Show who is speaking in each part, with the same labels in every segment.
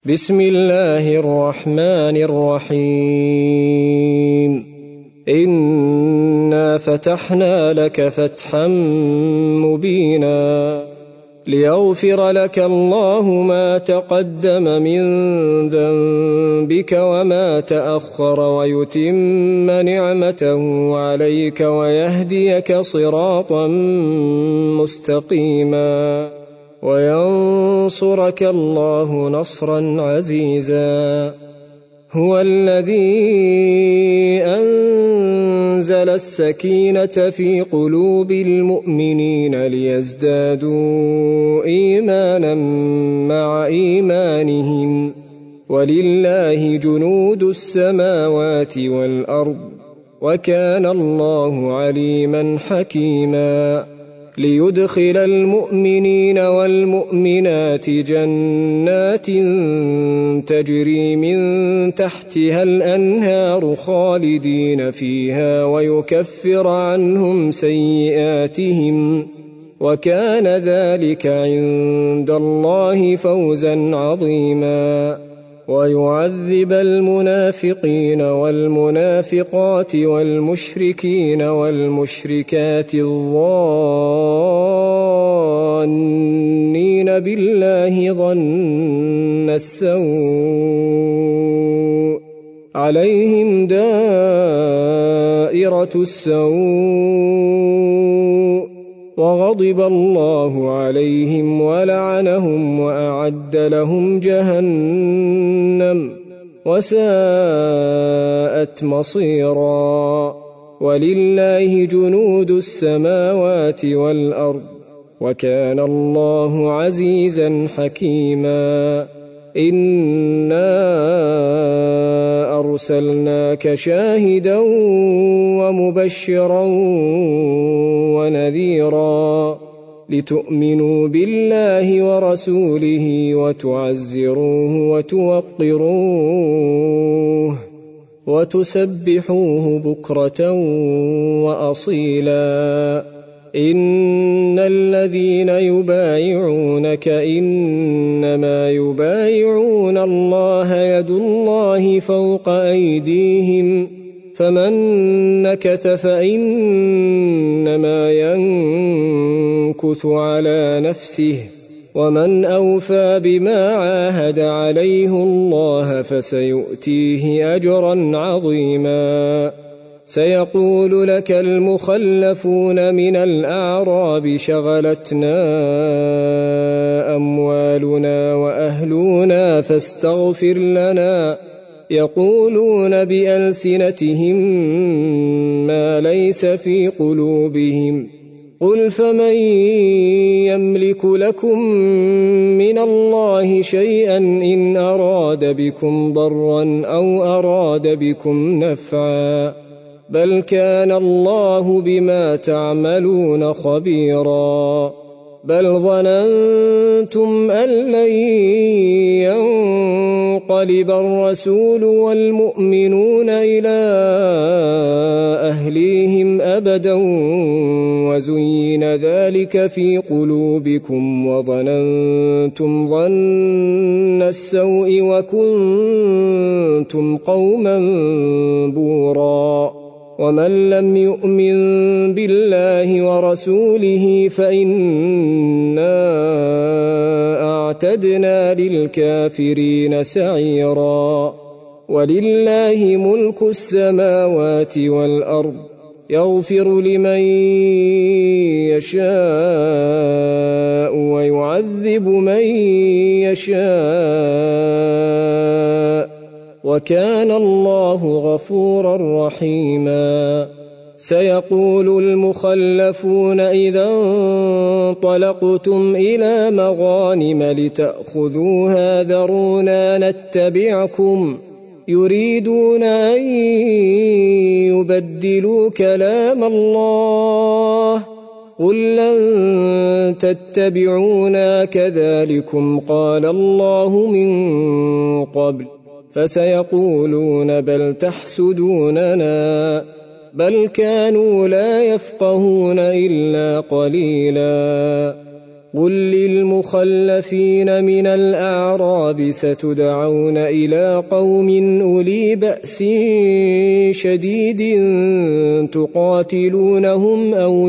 Speaker 1: بسم الله الرحمن الرحيم إنا فتحنا لك فتحا مبينا ليغفر لك الله ما تقدم من ذنبك وما تأخر ويتم نعمته عليك ويهديك صراطا مستقيما وينصرك الله نصرا عزيزا. هو الذي أنزل السكينة في قلوب المؤمنين ليزدادوا إيمانا مع إيمانهم ولله جنود السماوات والأرض وكان الله عليما حكيما. ليدخل المؤمنين والمؤمنات جنات تجري من تحتها الأنهار خالدين فيها ويكفر عنهم سيئاتهم وكان ذلك عند الله فوزا عظيما. ويعذب المنافقين والمنافقات والمشركين والمشركات الظانين بالله ظن السوء عليهم دائرة السوء وغضب الله عليهم ولعنهم وأعد لهم جهنم وساءت مصيرا. ولله جنود السماوات والأرض وكان الله عزيزا حكيما. إنا أرسلناك شاهدا ومبشرا ونذيرا لتؤمنوا بالله ورسوله وتعزروه وتوقروه وتسبحوه بكرة وأصيلا. إن الذين يبايعونك إنما يبايعون الله يد الله فوق أيديهم فمن نكث فإنما ينكث على نفسه ومن أوفى بما عاهد عليه الله فسيؤتيه أجرا عظيما. سيقول لك المخلفون من الأعراب شغلتنا أموالنا وأهلنا فاستغفر لنا يقولون بألسنتهم ما ليس في قلوبهم قل فمن يملك لكم من الله شيئا إن أراد بكم ضرا أو أراد بكم نفعا بل كان الله بما تعملون خبيرا. بل ظننتم أن لن ينقلب الرسول والمؤمنون إلى أهليهم أبدا وزين ذلك في قلوبكم وظننتم ظن السوء وكنتم قوما بورا. ومن لم يؤمن بالله ورسوله فإنا أعتدنا للكافرين سعيرا. ولله ملك السماوات والأرض يغفر لمن يشاء ويعذب من يشاء وكان الله غفورا رحيما. سيقول المخلفون إذا انطلقتم إلى مغانم لتأخذوها ذرونا نتبعكم يريدون أن يبدلوا كلام الله قل لن تتبعونا كذلكم قال الله من قبل فسيقولون بل تحسدوننا بل كانوا لا يفقهون إلا قليلا. قل للمخلفين من الأعراب ستدعون إلى قوم أولي بأس شديد تقاتلونهم أو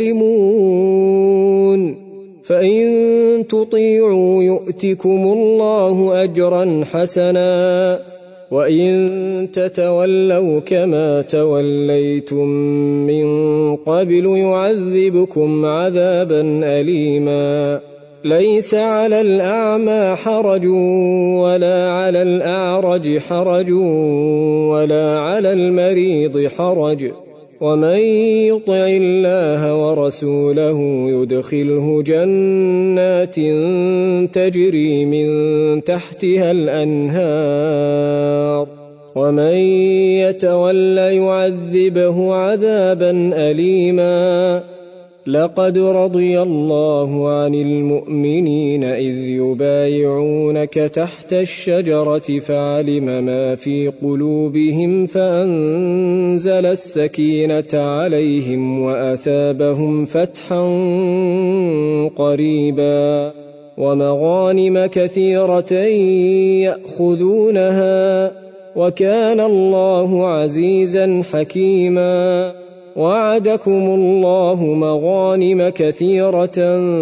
Speaker 1: يسلمون، فإن تطيعوا يؤتكم الله أجرا حسنا، وإن تتولوا كما توليتم من قبل يعذبكم عذابا أليما. ليس على الأعمى حرج ولا على الأعرج حرج ولا على المريض حرج، ومن يطع الله ورسوله يدخله جنات تجري من تحتها الأنهار، ومن يتول يعذبه عذابا أليما. لقد رضي الله عن المؤمنين إذ يبايعونك تحت الشجرة فعلم ما في قلوبهم فأنزل السكينة عليهم وأثابهم فتحا قريبا ومغانم كثيرة يأخذونها، وكان الله عزيزا حكيما. وعدكم الله مغانم كثيرة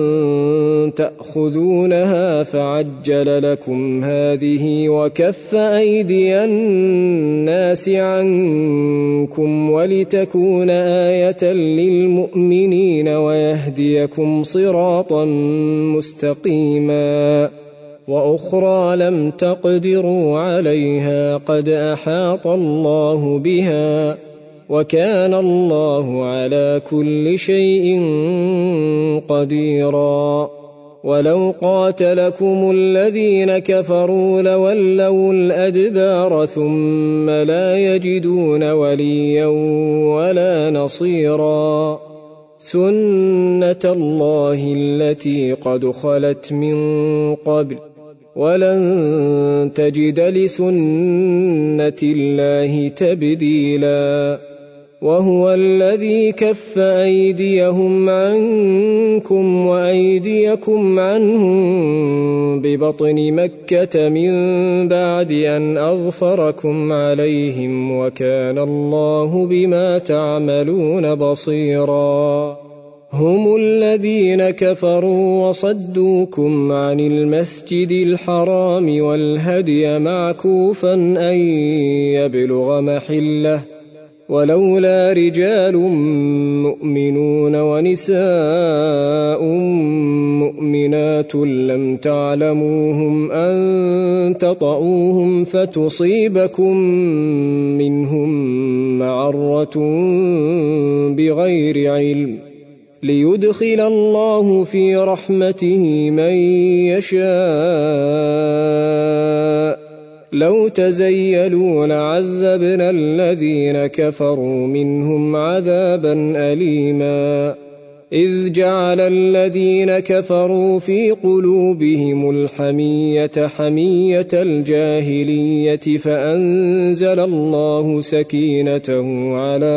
Speaker 1: تأخذونها فعجل لكم هذه وكف أيدي الناس عنكم ولتكون آية للمؤمنين ويهديكم صراطا مستقيما. وأخرى لم تقدروا عليها قد أحاط الله بها، وكان الله على كل شيء قديرا. ولو قاتلكم الذين كفروا لولوا الأدبار ثم لا يجدون وليا ولا نصيرا. سنة الله التي قد خلت من قبل ولن تجد لسنة الله تبديلا. وهو الذي كف أيديهم عنكم وأيديكم عنهم ببطن مكة من بعد أن أظفركم عليهم، وكان الله بما تعملون بصيرا. هم الذين كفروا وصدوكم عن المسجد الحرام والهدي معكوفا أن يبلغ محله، ولولا رجال مؤمنون ونساء مؤمنات لم تعلموهم أن تطؤوهم فتصيبكم منهم معرة بغير علم، ليدخل الله في رحمته من يشاء. لو تزيلوا لعذبنا الذين كفروا منهم عذابا أليما. إذ جعل الذين كفروا في قلوبهم الحمية حمية الجاهلية فأنزل الله سكينته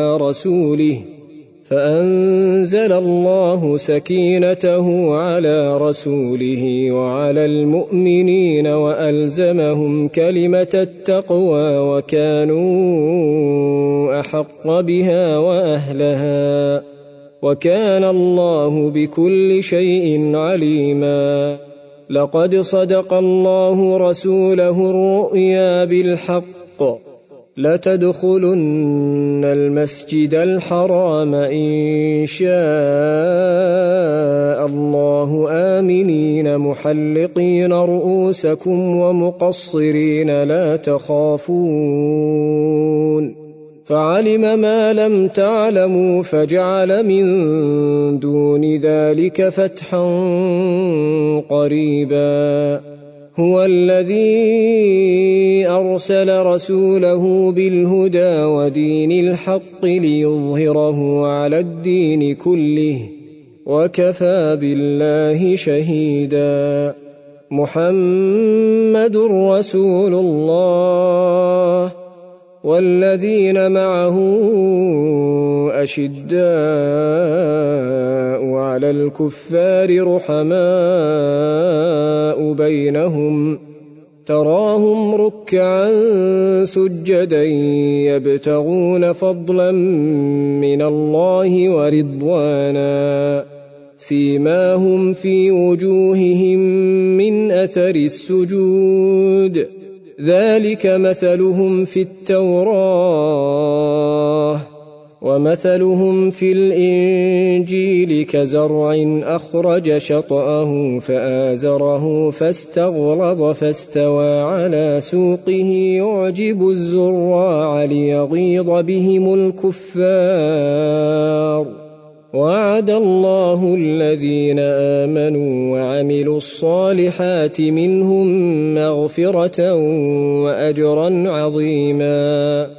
Speaker 1: على رسوله وعلى المؤمنين وألزمهم كلمة التقوى وكانوا أحق بها وأهلها، وكان الله بكل شيء عليما. لقد صدق الله رسوله الرؤيا بالحق، لتدخلن المسجد الحرام إن شاء الله آمنين محلقين رؤوسكم ومقصرين لا تخافون، فعلم ما لم تعلموا فجعل من دون ذلك فتحا قريبا. هو الذي أرسل رسوله بالهدى ودين الحق ليظهره على الدين كله، وكفى بالله شهيدا. محمد رسول الله، والذين معه أشداء على الكفار رحماء بينهم تراهم ركعا سجدا يبتغون فضلا من الله ورضوانا سيماهم في وجوههم من أثر السجود ذلك مثلهم في التوراة ومثلهم في الإنجيل كزرع أخرج شطأه فآزره فاستغلظ فاستوى على سوقه يعجب الزراع ليغيظ بهم الكفار وعد الله الذين آمنوا وعملوا الصالحات منهم مغفرة وأجرا عظيما